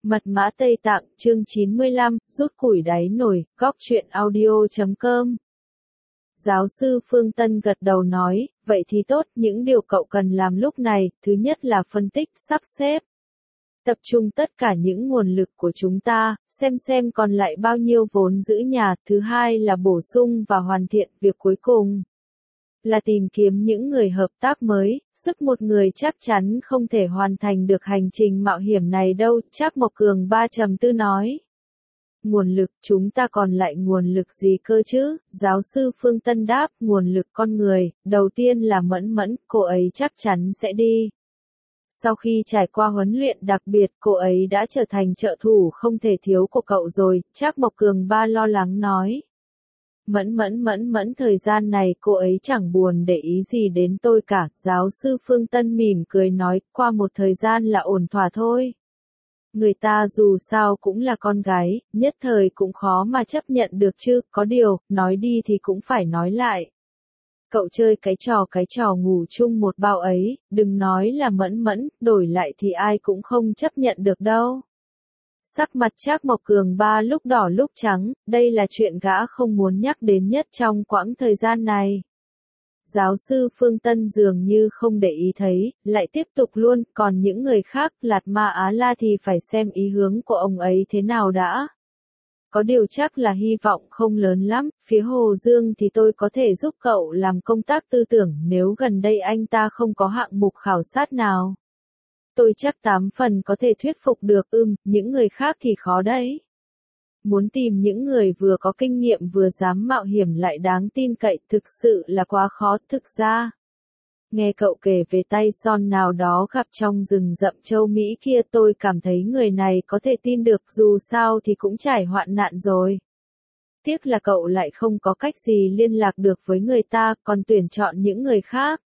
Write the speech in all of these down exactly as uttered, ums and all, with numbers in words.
Mật mã Tây Tạng, chương chín mươi lăm, rút củi đáy nồi, góc truyện audio chấm com. Giáo sư Phương Tân gật đầu nói, vậy thì tốt, những điều cậu cần làm lúc này, thứ nhất là phân tích, sắp xếp. Tập trung tất cả những nguồn lực của chúng ta, xem xem còn lại bao nhiêu vốn giữ nhà, thứ hai là bổ sung và hoàn thiện, việc cuối cùng là tìm kiếm những người hợp tác mới, sức một người chắc chắn không thể hoàn thành được hành trình mạo hiểm này đâu, Trác Mộc Cường ba trầm tư nói. Nguồn lực, chúng ta còn lại nguồn lực gì cơ chứ? Giáo sư Phương Tân đáp, nguồn lực con người, đầu tiên là Mẫn Mẫn, cô ấy chắc chắn sẽ đi. Sau khi trải qua huấn luyện đặc biệt, cô ấy đã trở thành trợ thủ không thể thiếu của cậu rồi, Trác Mộc Cường ba lo lắng nói. Mẫn mẫn mẫn mẫn thời gian này cô ấy chẳng buồn để ý gì đến tôi cả, giáo sư Phương Tân mỉm cười nói, qua một thời gian là ổn thỏa thôi. Người ta dù sao cũng là con gái, nhất thời cũng khó mà chấp nhận được chứ, có điều, nói đi thì cũng phải nói lại. Cậu chơi cái trò cái trò ngủ chung một bao ấy, đừng nói là mẫn mẫn, đổi lại thì ai cũng không chấp nhận được đâu. Sắc mặt Trác Mộc Cường ba lúc đỏ lúc trắng, đây là chuyện gã không muốn nhắc đến nhất trong quãng thời gian này. Giáo sư Phương Tân dường như không để ý thấy, lại tiếp tục luôn, còn những người khác, Lạt Ma Á La thì phải xem ý hướng của ông ấy thế nào đã. Có điều chắc là hy vọng không lớn lắm, phía Hồ Dương thì tôi có thể giúp cậu làm công tác tư tưởng nếu gần đây anh ta không có hạng mục khảo sát nào. Tôi chắc tám phần có thể thuyết phục được, ưm, những người khác thì khó đấy. Muốn tìm những người vừa có kinh nghiệm vừa dám mạo hiểm lại đáng tin cậy thực sự là quá khó, thực ra. Nghe cậu kể về tay son nào đó gặp trong rừng rậm châu Mỹ kia tôi cảm thấy người này có thể tin được dù sao thì cũng trải hoạn nạn rồi. Tiếc là cậu lại không có cách gì liên lạc được với người ta còn tuyển chọn những người khác.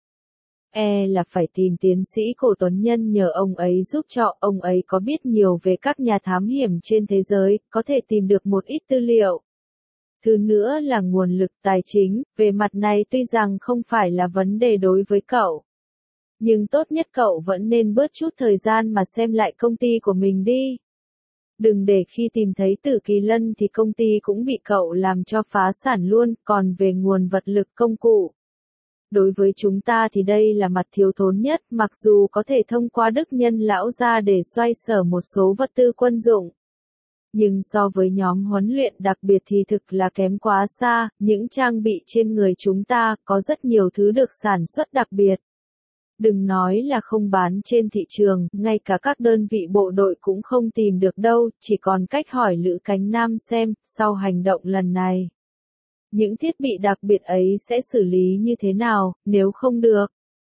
E là phải tìm tiến sĩ Cổ Tuấn Nhân nhờ ông ấy giúp cho, ông ấy có biết nhiều về các nhà thám hiểm trên thế giới, có thể tìm được một ít tư liệu. Thứ nữa là nguồn lực tài chính, về mặt này tuy rằng không phải là vấn đề đối với cậu. Nhưng tốt nhất cậu vẫn nên bớt chút thời gian mà xem lại công ty của mình đi. Đừng để khi tìm thấy Tử Kỳ Lân thì công ty cũng bị cậu làm cho phá sản luôn, còn về nguồn vật lực công cụ. Đối với chúng ta thì đây là mặt thiếu thốn nhất, mặc dù có thể thông qua Đức Nhân lão gia để xoay sở một số vật tư quân dụng. Nhưng so với nhóm huấn luyện đặc biệt thì thực là kém quá xa, những trang bị trên người chúng ta có rất nhiều thứ được sản xuất đặc biệt. Đừng nói là không bán trên thị trường, ngay cả các đơn vị bộ đội cũng không tìm được đâu, chỉ còn cách hỏi Lữ Cánh Nam xem, sau hành động lần này. Những thiết bị đặc biệt ấy sẽ xử lý như thế nào, nếu không được.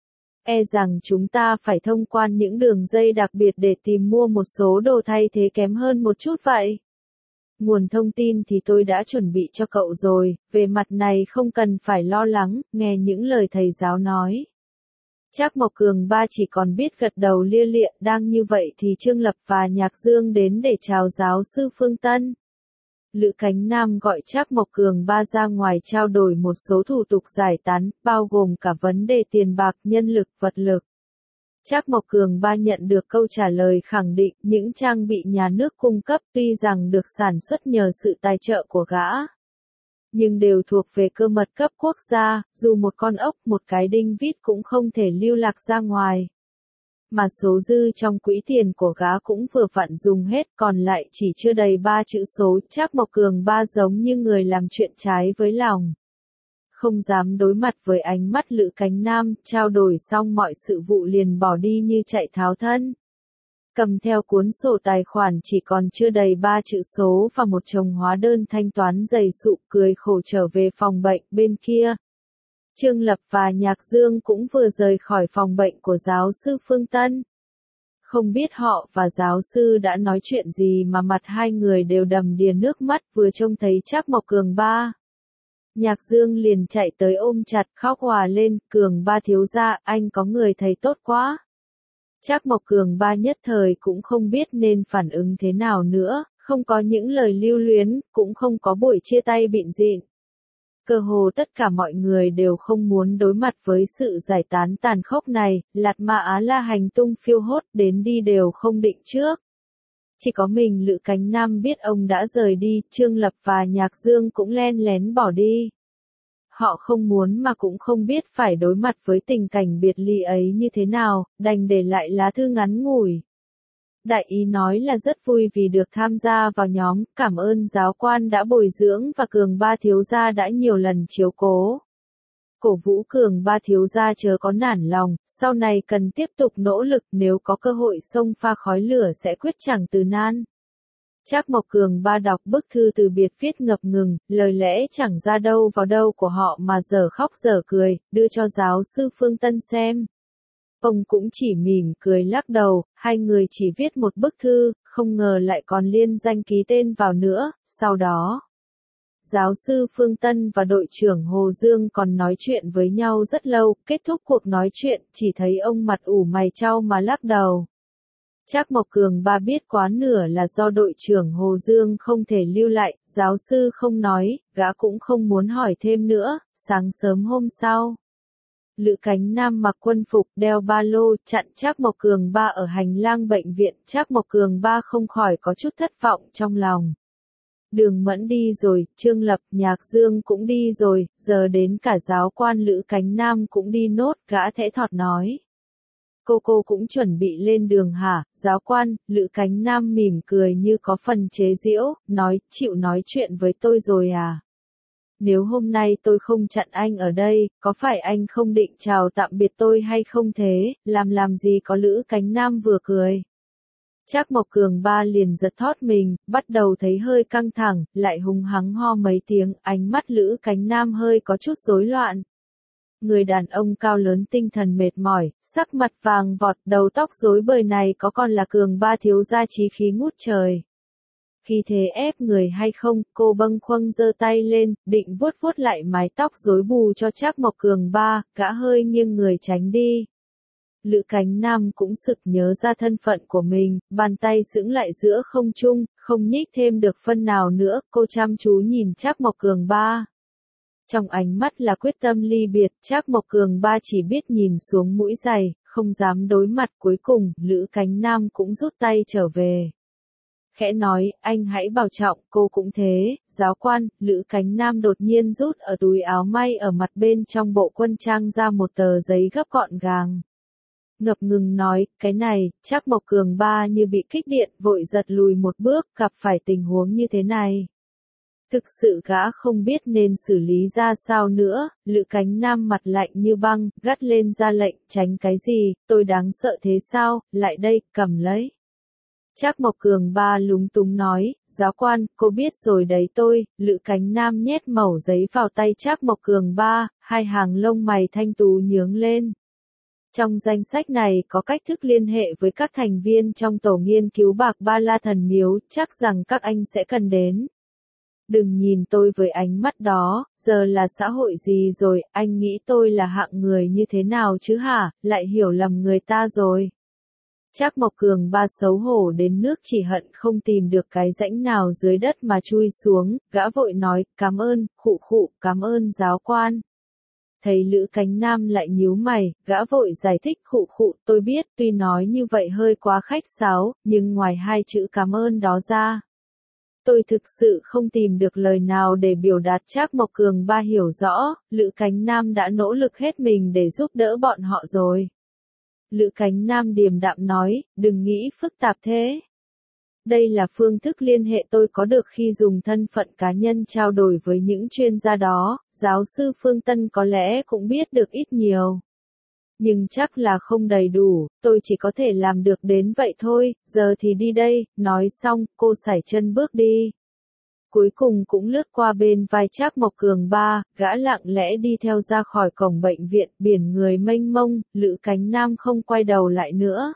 E rằng chúng ta phải thông qua những đường dây đặc biệt để tìm mua một số đồ thay thế kém hơn một chút vậy. Nguồn thông tin thì tôi đã chuẩn bị cho cậu rồi, về mặt này không cần phải lo lắng, nghe những lời thầy giáo nói. Trác Mộc Cường ba chỉ còn biết gật đầu lia lịa, đang như vậy thì Trương Lập và Nhạc Dương đến để chào giáo sư Phương Tân. Lữ Cánh Nam gọi Trác Mộc Cường ba ra ngoài trao đổi một số thủ tục giải tán, bao gồm cả vấn đề tiền bạc, nhân lực, vật lực. Trác Mộc Cường ba nhận được câu trả lời khẳng định, những trang bị nhà nước cung cấp tuy rằng được sản xuất nhờ sự tài trợ của gã, nhưng đều thuộc về cơ mật cấp quốc gia, dù một con ốc, một cái đinh vít cũng không thể lưu lạc ra ngoài. Mà số dư trong quỹ tiền của gã cũng vừa vặn dùng hết, còn lại chỉ chưa đầy ba chữ số. Trác Mộc Cường ba giống như người làm chuyện trái với lòng. Không dám đối mặt với ánh mắt Lữ Cánh Nam, trao đổi xong mọi sự vụ liền bỏ đi như chạy tháo thân. Cầm theo cuốn sổ tài khoản chỉ còn chưa đầy ba chữ số và một chồng hóa đơn thanh toán dày sụ, cười khổ trở về phòng bệnh bên kia. Trương Lập và Nhạc Dương cũng vừa rời khỏi phòng bệnh của giáo sư Phương Tân. Không biết họ và giáo sư đã nói chuyện gì mà mặt hai người đều đầm đìa nước mắt vừa trông thấy Trác Mộc Cường ba. Nhạc Dương liền chạy tới ôm chặt khóc òa lên, Cường ba thiếu gia, anh có người thầy tốt quá. Trác Mộc Cường ba nhất thời cũng không biết nên phản ứng thế nào nữa, không có những lời lưu luyến, cũng không có buổi chia tay bịn rịn. Cơ hồ tất cả mọi người đều không muốn đối mặt với sự giải tán tàn khốc này, Lạt Ma Á La hành tung phiêu hốt đến đi đều không định trước. chỉ có mình Lữ Cánh Nam biết ông đã rời đi, Trương Lập và Nhạc Dương cũng len lén bỏ đi. Họ không muốn mà cũng không biết phải đối mặt với tình cảnh biệt ly ấy như thế nào, đành để lại lá thư ngắn ngủi. Đại ý nói là rất vui vì được tham gia vào nhóm, cảm ơn giáo quan đã bồi dưỡng và Cường Ba thiếu gia đã nhiều lần chiếu cố. Cổ vũ Cường Ba thiếu gia chớ có nản lòng, sau này cần tiếp tục nỗ lực, nếu có cơ hội xông pha khói lửa sẽ quyết chẳng từ nan. Trác Mộc Cường Ba đọc bức thư từ biệt viết ngập ngừng, lời lẽ chẳng ra đâu vào đâu của họ mà dở khóc dở cười, đưa cho giáo sư Phương Tân xem. Ông cũng chỉ mỉm cười lắc đầu, hai người chỉ viết một bức thư, không ngờ lại còn liên danh ký tên vào nữa, sau đó. Giáo sư Phương Tân và đội trưởng Hồ Dương còn nói chuyện với nhau rất lâu, kết thúc cuộc nói chuyện, chỉ thấy ông mặt ủ mày chau mà lắc đầu. Trác Mộc Cường Ba biết quá nửa là do đội trưởng Hồ Dương không thể lưu lại, giáo sư không nói, gã cũng không muốn hỏi thêm nữa, sáng sớm hôm sau. Lữ Cánh Nam mặc quân phục, đeo ba lô, chặn Trác Mộc Cường Ba ở hành lang bệnh viện, Trác Mộc Cường Ba không khỏi có chút thất vọng trong lòng. Đường Mẫn đi rồi, Trương Lập, Nhạc Dương cũng đi rồi, giờ đến cả giáo quan Lữ Cánh Nam cũng đi nốt, gã thẽ thọt nói. Cô cô cũng chuẩn bị lên đường hả, giáo quan, Lữ Cánh Nam mỉm cười như có phần chế giễu, nói, chịu nói chuyện với tôi rồi à? Nếu hôm nay tôi không chặn anh ở đây, có phải anh không định chào tạm biệt tôi hay không thế, làm làm gì có Lữ Cánh Nam vừa cười. Trác Mộc Cường Ba liền giật thót mình, bắt đầu thấy hơi căng thẳng, lại hùng hắng ho mấy tiếng, ánh mắt Lữ Cánh Nam hơi có chút rối loạn. Người đàn ông cao lớn tinh thần mệt mỏi, sắc mặt vàng vọt, đầu tóc rối bời này có còn là Cường Ba thiếu gia chí khí ngút trời. Khi thế ép người hay không, cô bâng khuâng giơ tay lên, định vuốt vuốt lại mái tóc rối bù cho Trác Mộc Cường Ba, gã hơi nghiêng người tránh đi. Lữ Cánh Nam cũng sực nhớ ra thân phận của mình, bàn tay sững lại giữa không trung, không nhích thêm được phân nào nữa, cô chăm chú nhìn Trác Mộc Cường Ba. Trong ánh mắt là quyết tâm ly biệt, Trác Mộc Cường Ba chỉ biết nhìn xuống mũi giày, không dám đối mặt, cuối cùng, Lữ Cánh Nam cũng rút tay trở về. Khẽ nói, anh hãy bảo trọng, cô cũng thế, giáo quan, Lữ Cánh Nam đột nhiên rút ở túi áo may ở mặt bên trong bộ quân trang ra một tờ giấy gấp gọn gàng. Ngập ngừng nói, cái này, Trác Mộc Cường Ba như bị kích điện, vội giật lùi một bước, gặp phải tình huống như thế này. Thực sự gã không biết nên xử lý ra sao nữa, Lữ Cánh Nam mặt lạnh như băng, gắt lên ra lệnh, tránh cái gì, tôi đáng sợ thế sao, lại đây, cầm lấy. Trác Mộc Cường Ba lúng túng nói, giáo quan, cô biết rồi đấy tôi, Lữ Cánh Nam nhét mẩu giấy vào tay Trác Mộc Cường Ba, hai hàng lông mày thanh tú nhướng lên. Trong danh sách này có cách thức liên hệ với các thành viên trong tổ nghiên cứu bạc Ba La Thần Miếu, chắc rằng các anh sẽ cần đến. Đừng nhìn tôi với ánh mắt đó, giờ là xã hội gì rồi, anh nghĩ tôi là hạng người như thế nào chứ hả, lại hiểu lầm người ta rồi. Trác Mộc Cường Ba xấu hổ đến nước chỉ hận không tìm được cái rãnh nào dưới đất mà chui xuống, gã vội nói, cảm ơn, khụ khụ, cảm ơn giáo quan. Thấy Lữ Cánh Nam lại nhíu mày, gã vội giải thích khụ khụ, tôi biết, tuy nói như vậy hơi quá khách sáo, nhưng ngoài hai chữ cảm ơn đó ra. Tôi thực sự không tìm được lời nào để biểu đạt. Trác Mộc Cường Ba hiểu rõ, Lữ Cánh Nam đã nỗ lực hết mình để giúp đỡ bọn họ rồi. Lữ Cánh Nam điềm đạm nói, đừng nghĩ phức tạp thế. Đây là phương thức liên hệ tôi có được khi dùng thân phận cá nhân trao đổi với những chuyên gia đó, giáo sư Phương Tân có lẽ cũng biết được ít nhiều. Nhưng chắc là không đầy đủ, tôi chỉ có thể làm được đến vậy thôi, giờ thì đi đây, nói xong, cô sải chân bước đi. Cuối cùng cũng lướt qua bên vai Trác Mộc Cường Ba, gã lặng lẽ đi theo ra khỏi cổng bệnh viện, biển người mênh mông, Lữ Cánh Nam không quay đầu lại nữa.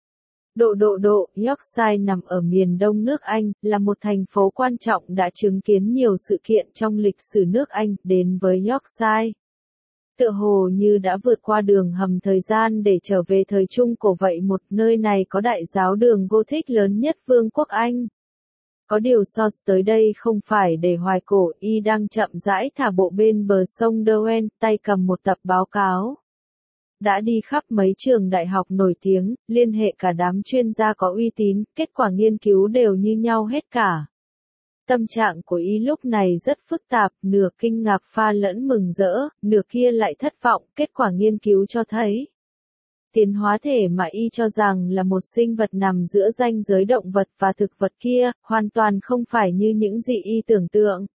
Độ độ độ, Yorkshire nằm ở miền đông nước Anh, là một thành phố quan trọng đã chứng kiến nhiều sự kiện trong lịch sử nước Anh, đến với Yorkshire. Tựa hồ như đã vượt qua đường hầm thời gian để trở về thời Trung Cổ vậy, một nơi này có đại giáo đường Gothic lớn nhất Vương quốc Anh. Có điều George tới đây không phải để hoài cổ, y đang chậm rãi thả bộ bên bờ sông Derwent, tay cầm một tập báo cáo. đã đi khắp mấy trường đại học nổi tiếng, liên hệ cả đám chuyên gia có uy tín, kết quả nghiên cứu đều như nhau hết cả. Tâm trạng của y lúc này rất phức tạp, nửa kinh ngạc pha lẫn mừng rỡ, nửa kia lại thất vọng, kết quả nghiên cứu cho thấy. Tiến hóa thể mà y cho rằng là một sinh vật nằm giữa ranh giới động vật và thực vật kia, hoàn toàn không phải như những gì y tưởng tượng.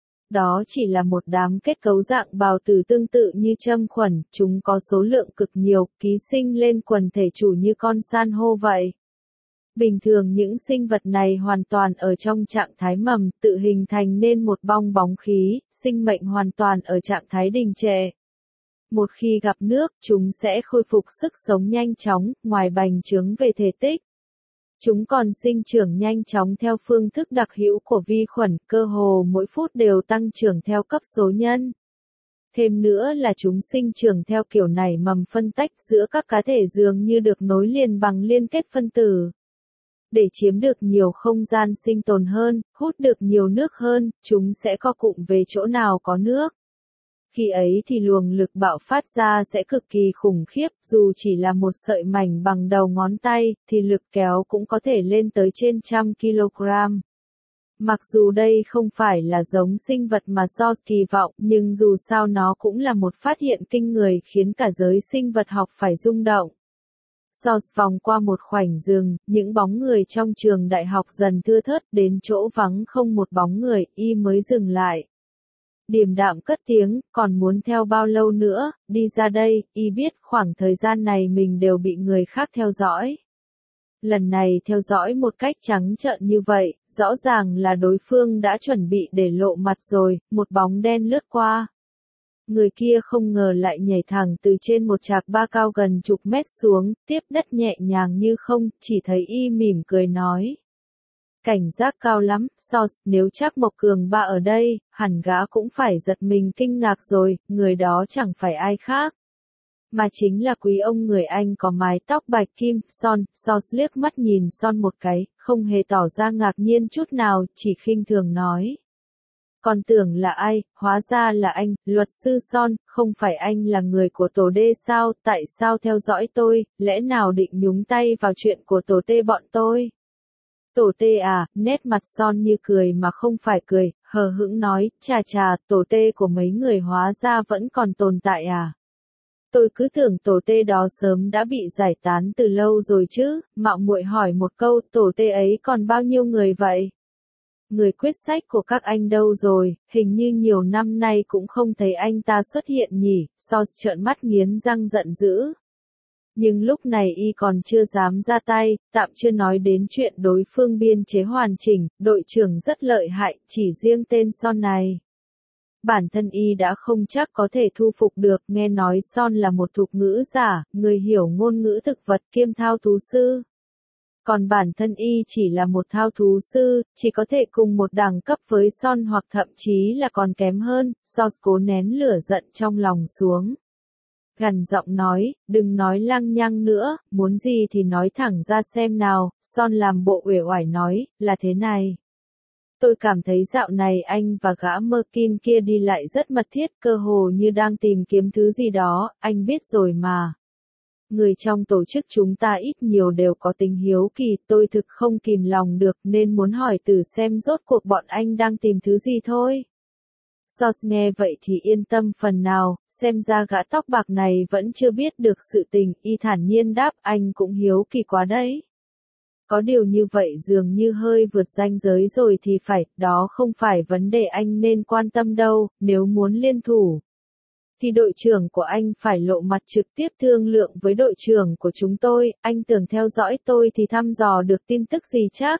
Đó chỉ là một đám kết cấu dạng bào tử tương tự như châm khuẩn, chúng có số lượng cực nhiều, ký sinh lên quần thể chủ như con san hô vậy. Bình thường những sinh vật này hoàn toàn ở trong trạng thái mầm, tự hình thành nên một bong bóng khí, sinh mệnh hoàn toàn ở trạng thái đình trệ. Một khi gặp nước, chúng sẽ khôi phục sức sống nhanh chóng, ngoài bành trướng về thể tích. Chúng còn sinh trưởng nhanh chóng theo phương thức đặc hữu của vi khuẩn, cơ hồ mỗi phút đều tăng trưởng theo cấp số nhân. Thêm nữa là chúng sinh trưởng theo kiểu nảy mầm phân tách giữa các cá thể dường như được nối liền bằng liên kết phân tử. Để chiếm được nhiều không gian sinh tồn hơn, hút được nhiều nước hơn, chúng sẽ co cụm về chỗ nào có nước. Khi ấy thì luồng lực bạo phát ra sẽ cực kỳ khủng khiếp, dù chỉ là một sợi mảnh bằng đầu ngón tay, thì lực kéo cũng có thể lên tới trên trăm kg. Mặc dù đây không phải là giống sinh vật mà George kỳ vọng, nhưng dù sao nó cũng là một phát hiện kinh người khiến cả giới sinh vật học phải rung động. George vòng qua một khoảnh rừng, những bóng người trong trường đại học dần thưa thớt, đến chỗ vắng không một bóng người, y mới dừng lại. Điềm đạm cất tiếng, còn muốn theo bao lâu nữa, đi ra đây, y biết khoảng thời gian này mình đều bị người khác theo dõi. Lần này theo dõi một cách trắng trợn như vậy, rõ ràng là đối phương đã chuẩn bị để lộ mặt rồi, một bóng đen lướt qua. Người kia không ngờ lại nhảy thẳng từ trên một trạc ba cao gần chục mét xuống, tiếp đất nhẹ nhàng như không, chỉ thấy y mỉm cười nói. Cảnh giác cao lắm, George, nếu chắc Mộc Cường Ba ở đây, hẳn gã cũng phải giật mình kinh ngạc rồi, người đó chẳng phải ai khác. Mà chính là quý ông người Anh có mái tóc bạch kim, Son, George liếc mắt nhìn Son một cái, không hề tỏ ra ngạc nhiên chút nào, chỉ khinh thường nói. Còn tưởng là ai, hóa ra là anh, luật sư Son, không phải anh là người của tổ đê sao, tại sao theo dõi tôi, lẽ nào định nhúng tay vào chuyện của tổ tê bọn tôi? Tổ tê à, nét mặt Son như cười mà không phải cười, hờ hững nói, chà chà, tổ tê của mấy người hóa ra vẫn còn tồn tại à? Tôi cứ tưởng tổ tê đó sớm đã bị giải tán từ lâu rồi chứ, mạo muội hỏi một câu, tổ tê ấy còn bao nhiêu người vậy? Người quyết sách của các anh đâu rồi, hình như nhiều năm nay cũng không thấy anh ta xuất hiện nhỉ, George trợn mắt nghiến răng giận dữ. Nhưng lúc này y còn chưa dám ra tay, tạm chưa nói đến chuyện đối phương biên chế hoàn chỉnh, đội trưởng rất lợi hại, chỉ riêng tên Son này. Bản thân y đã không chắc có thể thu phục được, nghe nói Son là một thục ngữ giả, người hiểu ngôn ngữ thực vật kiêm thao thú sư. Còn bản thân y chỉ là một thao thú sư, chỉ có thể cùng một đẳng cấp với Son hoặc thậm chí là còn kém hơn, George cố nén lửa giận trong lòng xuống. Gằn giọng nói, đừng nói lăng nhăng nữa, muốn gì thì nói thẳng ra xem nào, Son làm bộ uể oải nói, là thế này. Tôi cảm thấy dạo này anh và gã Merkin kia đi lại rất mật thiết, cơ hồ như đang tìm kiếm thứ gì đó, anh biết rồi mà. Người trong tổ chức chúng ta ít nhiều đều có tính hiếu kỳ, tôi thực không kìm lòng được nên muốn hỏi từ xem rốt cuộc bọn anh đang tìm thứ gì thôi. George nghe vậy thì yên tâm phần nào, xem ra gã tóc bạc này vẫn chưa biết được sự tình, y thản nhiên đáp anh cũng hiếu kỳ quá đấy. Có điều như vậy dường như hơi vượt ranh giới rồi thì phải, đó không phải vấn đề anh nên quan tâm đâu, nếu muốn liên thủ. Thì đội trưởng của anh phải lộ mặt trực tiếp thương lượng với đội trưởng của chúng tôi, anh tưởng theo dõi tôi thì thăm dò được tin tức gì chắc.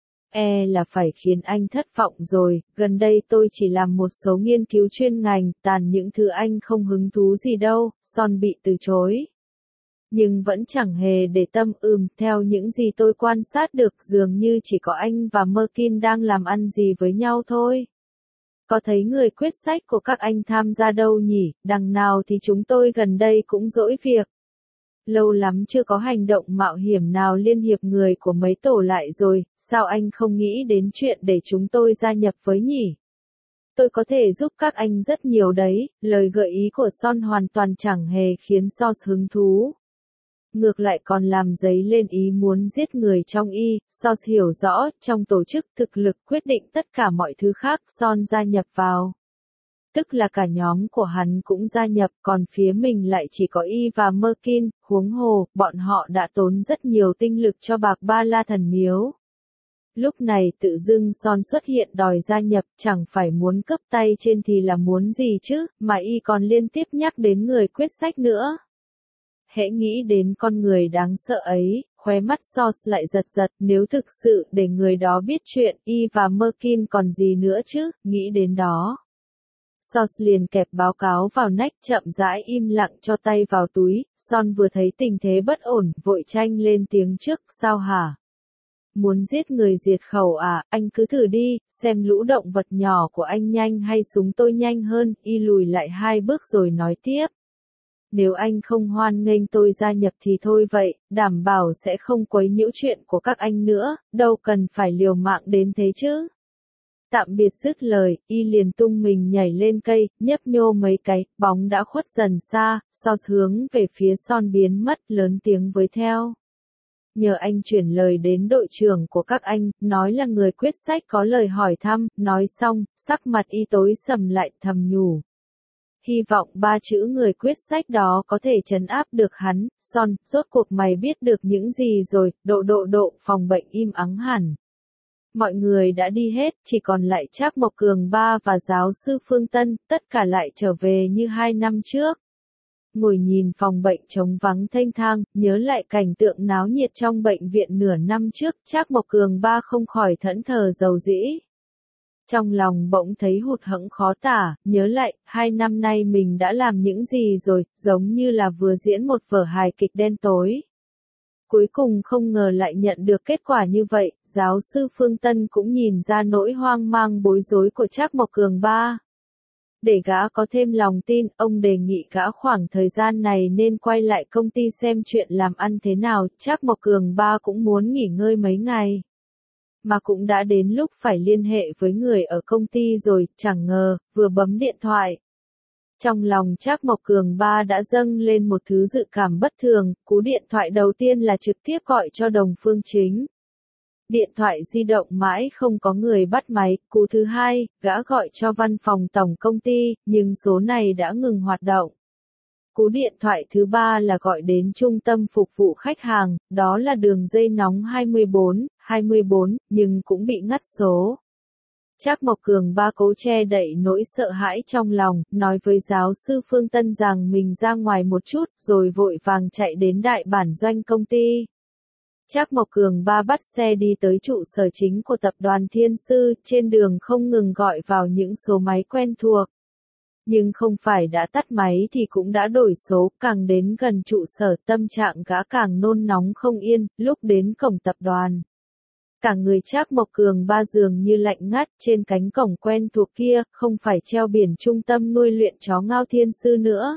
E là phải khiến anh thất vọng rồi, gần đây tôi chỉ làm một số nghiên cứu chuyên ngành, tàn những thứ anh không hứng thú gì đâu, Son bị từ chối. Nhưng vẫn chẳng hề để tâm ừm, theo những gì tôi quan sát được dường như chỉ có anh và Merkin đang làm ăn gì với nhau thôi. Có thấy người quyết sách của các anh tham gia đâu nhỉ, đằng nào thì chúng tôi gần đây cũng dỗi việc. Lâu lắm chưa có hành động mạo hiểm nào liên hiệp người của mấy tổ lại rồi, sao anh không nghĩ đến chuyện để chúng tôi gia nhập với nhỉ? Tôi có thể giúp các anh rất nhiều đấy, lời gợi ý của Son hoàn toàn chẳng hề khiến Sos hứng thú. Ngược lại còn làm dấy lên ý muốn giết người trong y, Sos hiểu rõ, trong tổ chức thực lực quyết định tất cả mọi thứ khác Son gia nhập vào. Tức là cả nhóm của hắn cũng gia nhập, còn phía mình lại chỉ có y và Merkin, huống hồ, bọn họ đã tốn rất nhiều tinh lực cho bạc ba la thần miếu. Lúc này tự dưng Son xuất hiện đòi gia nhập, chẳng phải muốn cướp tay trên thì là muốn gì chứ, mà y còn liên tiếp nhắc đến người quyết sách nữa. Hễ nghĩ đến con người đáng sợ ấy, khóe mắt Sos lại giật giật, nếu thực sự để người đó biết chuyện, y và Merkin còn gì nữa chứ, nghĩ đến đó. Sos liền kẹp báo cáo vào nách, chậm rãi im lặng cho tay vào túi. Son vừa thấy tình thế bất ổn, vội tranh lên tiếng trước, sao hả? Muốn giết người diệt khẩu à, anh cứ thử đi, xem lũ động vật nhỏ của anh nhanh hay súng tôi nhanh hơn. Y lùi lại hai bước rồi nói tiếp. Nếu anh không hoan nghênh tôi gia nhập thì thôi vậy, đảm bảo sẽ không quấy nhiễu chuyện của các anh nữa, đâu cần phải liều mạng đến thế chứ. Tạm biệt dứt lời, y liền tung mình nhảy lên cây, nhấp nhô mấy cái, bóng đã khuất dần xa, Sos hướng về phía Son biến mất, lớn tiếng với theo. Nhờ anh chuyển lời đến đội trưởng của các anh, nói là người quyết sách có lời hỏi thăm, nói xong, sắc mặt y tối sầm lại, thầm nhủ. Hy vọng ba chữ người quyết sách đó có thể trấn áp được hắn. Son, rốt cuộc mày biết được những gì rồi, độ độ độ, phòng bệnh im ắng hẳn. Mọi người đã đi hết, chỉ còn lại Trác Mộc Cường ba và giáo sư Phương Tân, tất cả lại trở về như hai năm trước. Ngồi nhìn phòng bệnh trống vắng thênh thang, nhớ lại cảnh tượng náo nhiệt trong bệnh viện nửa năm trước, Trác Mộc Cường ba không khỏi thẫn thờ dầu dĩ. Trong lòng bỗng thấy hụt hẫng khó tả, nhớ lại, hai năm nay mình đã làm những gì rồi, giống như là vừa diễn một vở hài kịch đen tối. Cuối cùng không ngờ lại nhận được kết quả như vậy, giáo sư Phương Tân cũng nhìn ra nỗi hoang mang bối rối của Trác Mộc Cường ba. Để gã có thêm lòng tin, ông đề nghị gã khoảng thời gian này nên quay lại công ty xem chuyện làm ăn thế nào, Trác Mộc Cường ba cũng muốn nghỉ ngơi mấy ngày. Mà cũng đã đến lúc phải liên hệ với người ở công ty rồi, chẳng ngờ, vừa bấm điện thoại. Trong lòng Trác Mộc Cường ba đã dâng lên một thứ dự cảm bất thường, cú điện thoại đầu tiên là trực tiếp gọi cho Đồng Phương Chính. Điện thoại di động mãi không có người bắt máy, cú thứ hai, gã gọi cho văn phòng tổng công ty, nhưng số này đã ngừng hoạt động. Cú điện thoại thứ ba là gọi đến trung tâm phục vụ khách hàng, đó là đường dây nóng hai bốn, hai bốn, nhưng cũng bị ngắt số. Trác Mộc Cường ba cố che đậy nỗi sợ hãi trong lòng, nói với giáo sư Phương Tân rằng mình ra ngoài một chút, rồi vội vàng chạy đến đại bản doanh công ty. Trác Mộc Cường ba bắt xe đi tới trụ sở chính của tập đoàn Thiên Sư, trên đường không ngừng gọi vào những số máy quen thuộc. Nhưng không phải đã tắt máy thì cũng đã đổi số, càng đến gần trụ sở tâm trạng gã càng nôn nóng không yên, lúc đến cổng tập đoàn. Cả người Trác Mộc Cường ba dường như lạnh ngắt, trên cánh cổng quen thuộc kia, không phải treo biển trung tâm nuôi luyện chó Ngao Thiên Sư nữa.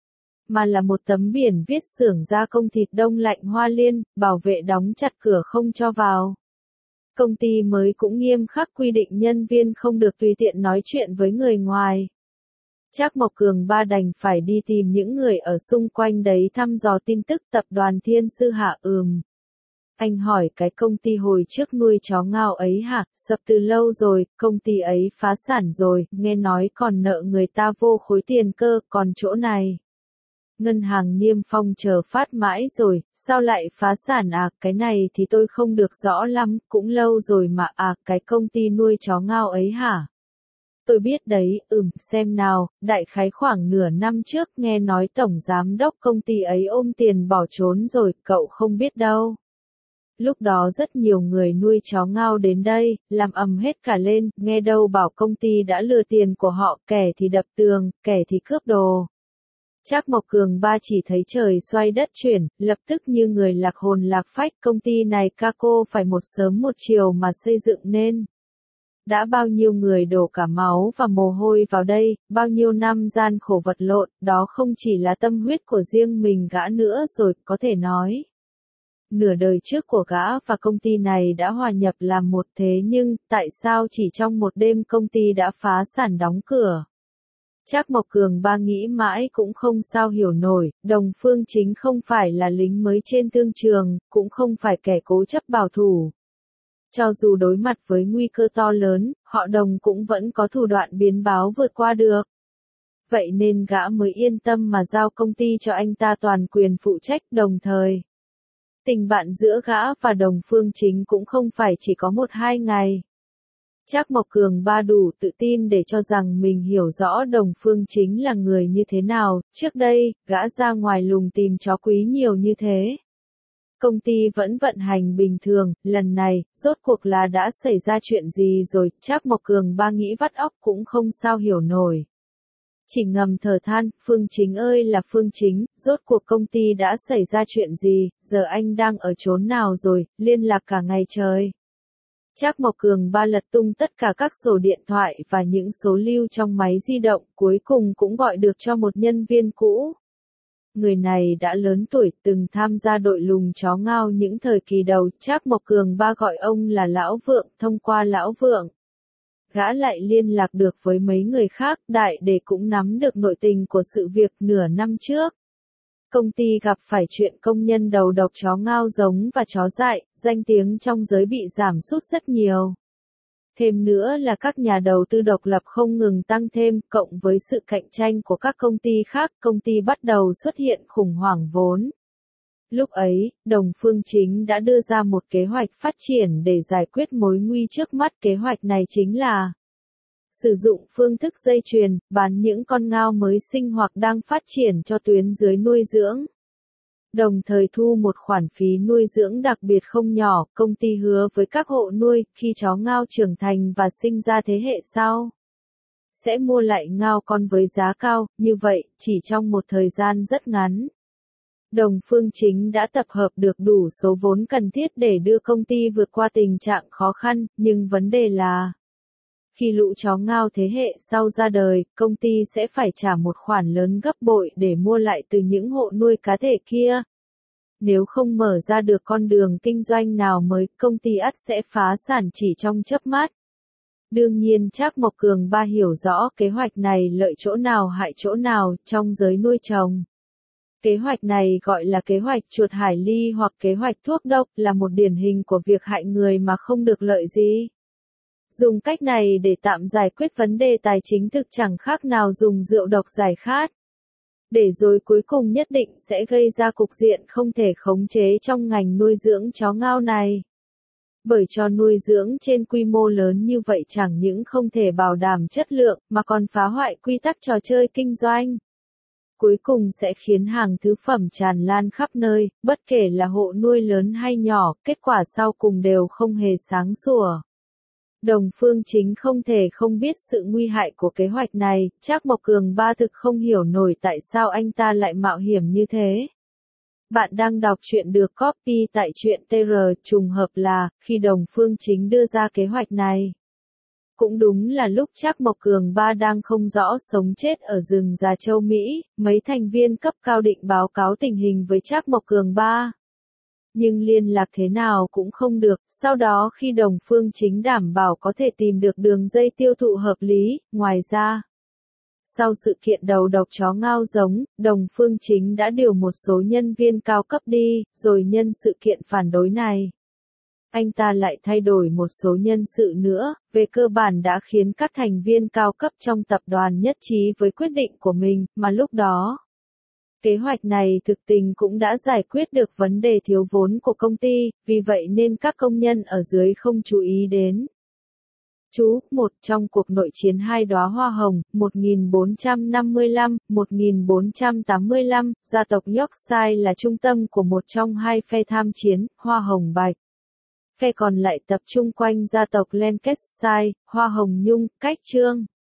Mà là một tấm biển viết xưởng gia công thịt đông lạnh Hoa Liên, bảo vệ đóng chặt cửa không cho vào. Công ty mới cũng nghiêm khắc quy định nhân viên không được tùy tiện nói chuyện với người ngoài. Trác Mộc Cường ba đành phải đi tìm những người ở xung quanh đấy thăm dò tin tức tập đoàn Thiên Sư hả? Ừm. Anh hỏi cái công ty hồi trước nuôi chó Ngao ấy hả? Sập từ lâu rồi, công ty ấy phá sản rồi, nghe nói còn nợ người ta vô khối tiền cơ, còn chỗ này. Ngân hàng Niêm Phong chờ phát mãi rồi, sao lại phá sản à? Cái này thì tôi không được rõ lắm, cũng lâu rồi mà à, cái công ty nuôi chó Ngao ấy hả? Tôi biết đấy, ừm, xem nào, đại khái khoảng nửa năm trước nghe nói tổng giám đốc công ty ấy ôm tiền bỏ trốn rồi, cậu không biết đâu. Lúc đó rất nhiều người nuôi chó Ngao đến đây, làm ầm hết cả lên, nghe đâu bảo công ty đã lừa tiền của họ, kẻ thì đập tường, kẻ thì cướp đồ. Trác Mộc Cường ba chỉ thấy trời xoay đất chuyển, lập tức như người lạc hồn lạc phách, công ty này Kako phải một sớm một chiều mà xây dựng nên. Đã bao nhiêu người đổ cả máu và mồ hôi vào đây, bao nhiêu năm gian khổ vật lộn, đó không chỉ là tâm huyết của riêng mình gã nữa rồi, có thể nói. nửa đời trước của gã và công ty này đã hòa nhập làm một, thế nhưng, tại sao chỉ trong một đêm công ty đã phá sản đóng cửa? Trác Mộc Cường Ba nghĩ mãi cũng không sao hiểu nổi, Đồng Phương Chính không phải là lính mới trên thương trường, cũng không phải kẻ cố chấp bảo thủ. Cho dù đối mặt với nguy cơ to lớn, họ Đồng cũng vẫn có thủ đoạn biến báo vượt qua được. Vậy nên gã mới yên tâm mà giao công ty cho anh ta toàn quyền phụ trách, đồng thời. Tình bạn giữa gã và Đồng Phương Chính cũng không phải chỉ có một hai ngày. Trác Mộc Cường Ba đủ tự tin để cho rằng mình hiểu rõ Đồng Phương Chính là người như thế nào, trước đây, gã ra ngoài lùng tìm chó quý nhiều như thế. Công ty vẫn vận hành bình thường, lần này, rốt cuộc là đã xảy ra chuyện gì rồi, Trác Mộc Cường Ba nghĩ vắt óc cũng không sao hiểu nổi. Chỉ ngầm thở than, Phương Chính ơi là Phương Chính, rốt cuộc công ty đã xảy ra chuyện gì, giờ anh đang ở chốn nào rồi, liên lạc cả ngày trời. Trác Mộc Cường Ba lật tung tất cả các sổ điện thoại và những số lưu trong máy di động, cuối cùng cũng gọi được cho một nhân viên cũ. Người này đã lớn tuổi, từng tham gia đội lùng chó ngao những thời kỳ đầu, Trác Mộc Cường Ba gọi ông là Lão Vượng, thông qua Lão Vượng. Gã lại liên lạc được với mấy người khác, đại để cũng nắm được nội tình của sự việc nửa năm trước. Công ty gặp phải chuyện công nhân đầu độc chó ngao giống và chó dại, danh tiếng trong giới bị giảm sút rất nhiều. Thêm nữa là các nhà đầu tư độc lập không ngừng tăng thêm, cộng với sự cạnh tranh của các công ty khác, công ty bắt đầu xuất hiện khủng hoảng vốn. Lúc ấy, Đồng Phương Chính đã đưa ra một kế hoạch phát triển để giải quyết mối nguy trước mắt, kế hoạch này chính là sử dụng phương thức dây chuyền, bán những con ngao mới sinh hoặc đang phát triển cho tuyến dưới nuôi dưỡng. Đồng thời thu một khoản phí nuôi dưỡng đặc biệt không nhỏ, công ty hứa với các hộ nuôi, khi chó ngao trưởng thành và sinh ra thế hệ sau, sẽ mua lại ngao con với giá cao, như vậy, chỉ trong một thời gian rất ngắn. Đồng Phương Chính đã tập hợp được đủ số vốn cần thiết để đưa công ty vượt qua tình trạng khó khăn, nhưng vấn đề là khi lũ chó ngao thế hệ sau ra đời, công ty sẽ phải trả một khoản lớn gấp bội để mua lại từ những hộ nuôi cá thể kia. Nếu không mở ra được con đường kinh doanh nào mới, công ty ắt sẽ phá sản chỉ trong chớp mắt. Đương nhiên Trác Mộc Cường Ba hiểu rõ kế hoạch này lợi chỗ nào hại chỗ nào trong giới nuôi trồng. Kế hoạch này gọi là kế hoạch chuột hải ly hoặc kế hoạch thuốc độc, là một điển hình của việc hại người mà không được lợi gì. Dùng cách này để tạm giải quyết vấn đề tài chính thực chẳng khác nào dùng rượu độc giải khát. Để rồi cuối cùng nhất định sẽ gây ra cục diện không thể khống chế trong ngành nuôi dưỡng chó ngao này. Bởi cho nuôi dưỡng trên quy mô lớn như vậy chẳng những không thể bảo đảm chất lượng mà còn phá hoại quy tắc trò chơi kinh doanh. Cuối cùng sẽ khiến hàng thứ phẩm tràn lan khắp nơi, bất kể là hộ nuôi lớn hay nhỏ, kết quả sau cùng đều không hề sáng sủa. Đồng Phương Chính không thể không biết sự nguy hại của kế hoạch này, Trác Mộc Cường Ba thực không hiểu nổi tại sao anh ta lại mạo hiểm như thế. Bạn đang đọc truyện được copy tại truyện tê rờ, trùng hợp là, khi Đồng Phương Chính đưa ra kế hoạch này. Cũng đúng là lúc Trác Mộc Cường Ba đang không rõ sống chết ở rừng già châu Mỹ, mấy thành viên cấp cao định báo cáo tình hình với Trác Mộc Cường Ba. Nhưng liên lạc thế nào cũng không được, sau đó khi Đồng Phương Chính đảm bảo có thể tìm được đường dây tiêu thụ hợp lý, ngoài ra. Sau sự kiện đầu độc chó ngao giống, Đồng Phương Chính đã điều một số nhân viên cao cấp đi, rồi nhân sự kiện phản đối này. Anh ta lại thay đổi một số nhân sự nữa, về cơ bản đã khiến các thành viên cao cấp trong tập đoàn nhất trí với quyết định của mình, mà lúc đó. Kế hoạch này thực tình cũng đã giải quyết được vấn đề thiếu vốn của công ty, vì vậy nên các công nhân ở dưới không chú ý đến. Chú, một trong cuộc nội chiến hai đóa hoa hồng, một nghìn bốn trăm năm mươi lăm đến một nghìn bốn trăm tám mươi lăm, gia tộc Yorkshire là trung tâm của một trong hai phe tham chiến, hoa hồng bạch. Phe còn lại tập trung quanh gia tộc Lancashire, hoa hồng nhung, cách chương.